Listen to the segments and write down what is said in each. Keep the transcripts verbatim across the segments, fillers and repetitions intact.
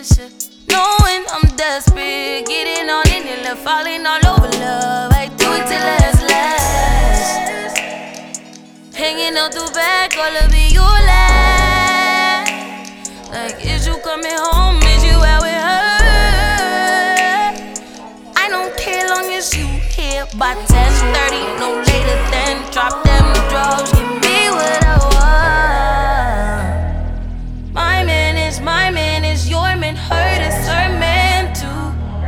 pressure. Knowing I'm desperate, getting on in it, love, falling all over love. I do it till last, last. Hanging out the back, all of it, you laugh. Like, is you coming home? Is you out with her? I don't care long as you here by ten thirty, no later than drop them drugs. Give me what I want. My man is my man is your man, her is her man too.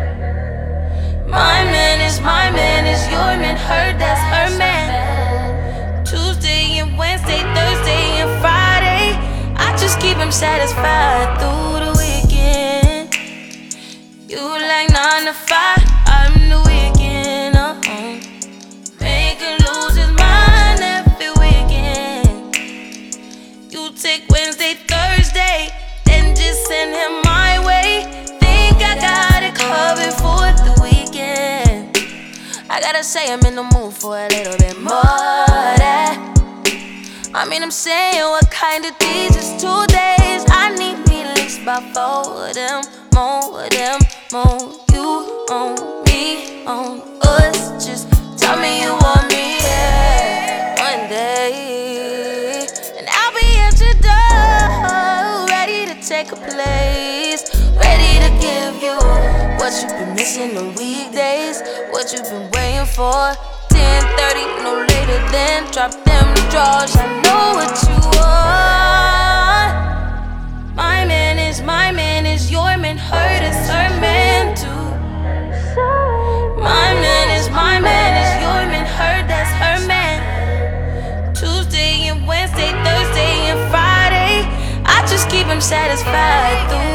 My man is my man is your man, her that's her man. Tuesday and Wednesday, Thursday and Friday, I just keep him satisfied through the weekend. You like nine to five, I'm the weekend. Uh-huh. Make him lose his mind every weekend. You take Wednesday, Thursday, then just send him my way. Think I got it covered for the weekend. I gotta say I'm in the mood for a little bit more of that. I mean, I'm saying, what kind of these is two days? I need me at least about four of them, more of them, more. You on me, on us. Just tell me you want me, yeah, one day. And I'll be at your door, ready to take a place, ready to give you what you've been missing on weekdays, what you've been waiting for. ten thirty, no later than drop them drawers. I know what you want. My man is my man is your man, her is her man too. My man is my man is your man, her that's her man. Tuesday and Wednesday, Thursday and Friday, I just keep him satisfied through